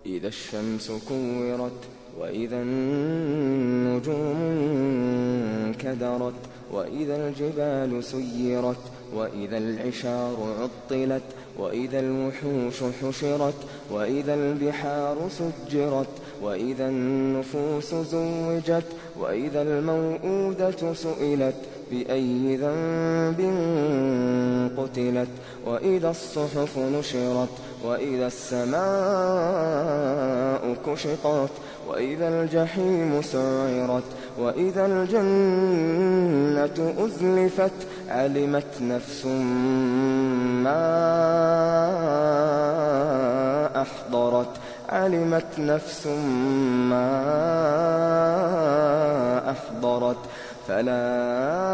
إذا الشمس كورت وإذا النجوم انكدرت وإذا الجبال سيرت وإذا العشار عطلت وإذا الوحوش حشرت وإذا البحار سجرت وإذا النفوس زوجت وإذا الموءودة سئلت بأي ذنب قتلت وإذا الصحف نشرت وإذا السماء كشطت وإذا الجحيم سعرت وإذا الجنة أزلفت علمت نفس ما أحضرت علمت نفس ما أحضرت فلا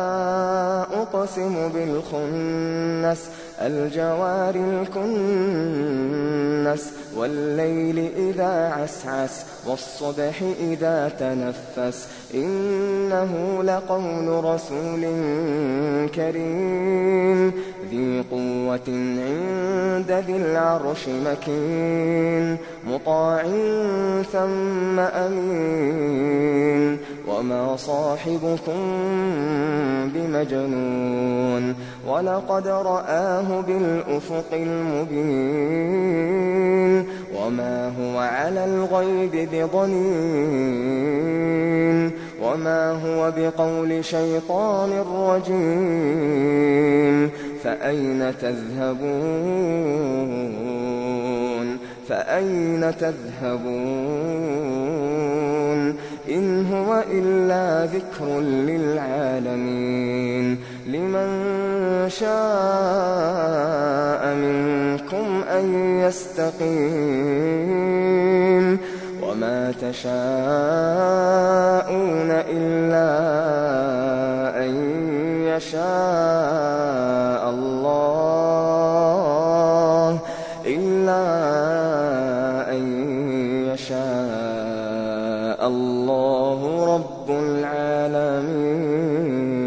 أقسم بالخنس الجوار الكنس والليل إذا عسعس والصبح إذا تنفس إنه لقول رسول كريم ذي قوة عند ذي العرش مكين مطاع ثم أمين وما صاحبكم بمجنون ولقد رآه بالأفق المبين وما هو على الغيب بضنين وما هو بقول شيطان رجيم فأين تذهبون إن هو إلا ذكر للعالمين لمن شاء منكم أن يستقيم وما تشاءون إلا أن يشاء الله رب العالمين.